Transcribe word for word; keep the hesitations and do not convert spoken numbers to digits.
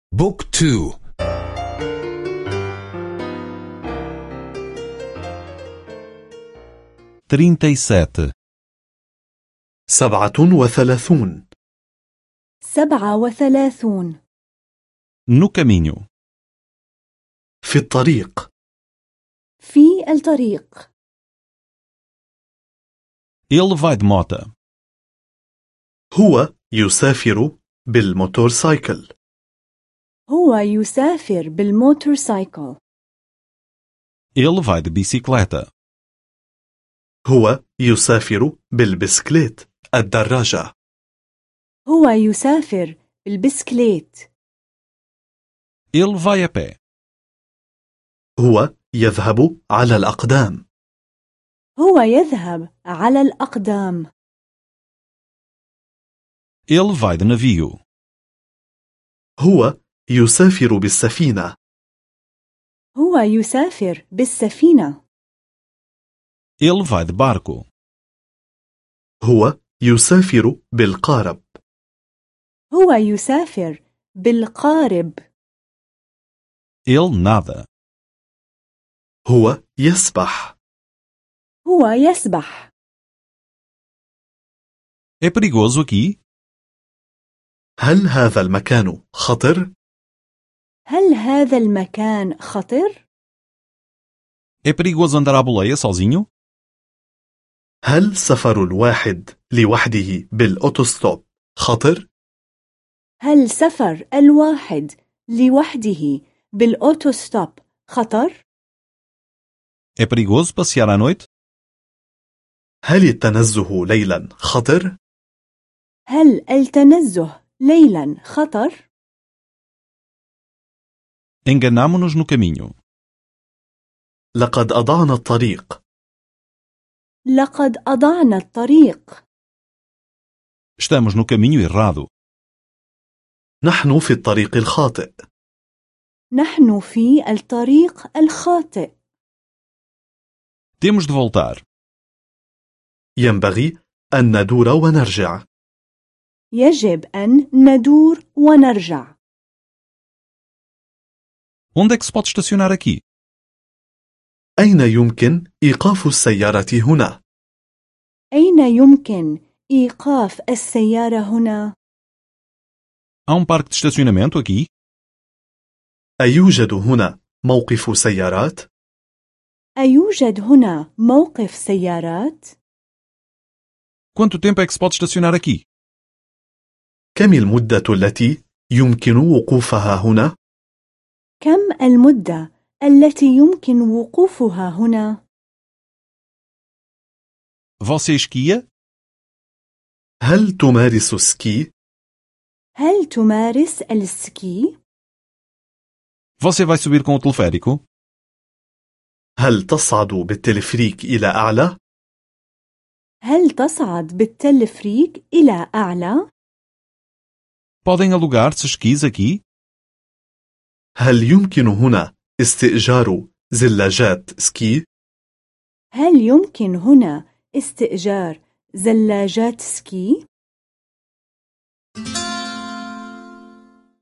بوك تو. trinta e sete. سبعة وثلاثون. سبعة وثلاثون. No caminho. في الطريق. في الطريق. Ele vai de moto. هو يسافر بالموتورسايكل. هو يسافر بالموتورسايكل. Ele vai de bicicleta. هو يسافر بالبسكليت الدراجة. هو يسافر بالبسكليت. Ele vai a pé. هو يذهب على الأقدام. هو يذهب على الأقدام. Ele vai de navio. هو يسافر بالسفينة. هو يسافر بالسفينة. Ele vai de barco. هو يسافر بالقارب. هو يسافر بالقارب. Ele nada. هو يسبح. هو يسبح. É perigoso aqui? هل هذا المكان خطر؟ هل هذا المكان خطر؟ É perigoso andar à boleia sozinho? هل سفر الواحد لوحده بالأوتوستوب خطر؟ هل سفر الواحد لوحده بالأوتوستوب خطر؟ É perigoso passear à noite? هل التنزه ليلا خطر؟ هل التنزه ليلا خطر؟ Enganamo-nos no caminho. لقد أضعنا الطريق. لقد أضعنا الطريق. Estamos no caminho errado. نحن في الطريق الخاطئ. نحن في الطريق الخاطئ. Temos de voltar. ينبغي أن ندور ونرجع. يجب أن ندور ونرجع. Onde é que se pode estacionar aqui? أين يمكن إيقاف السيارة هنا؟ أين يمكن إيقاف السيارة هنا؟ Há um parque de estacionamento aqui? أيوجد هنا موقف سيارات؟ أيوجد هنا موقف سيارات؟ Quanto tempo é que se pode estacionar aqui? كم المدة التي يمكن وقوفها هنا؟ كم المدة التي يمكن وقوفها هنا؟ Você esquia? هل تمارس سكي؟ هل تمارس السكي؟ Você vai subir com o teleférico? هل تصعد بالتلفريك إلى أعلى؟ هل تصعد بالتلفريك إلى أعلى؟ Podem alugar-se esquis aqui? هل يمكن هنا استئجار زلاجات سكي؟ هل يمكن هنا استئجار زلاجات سكي؟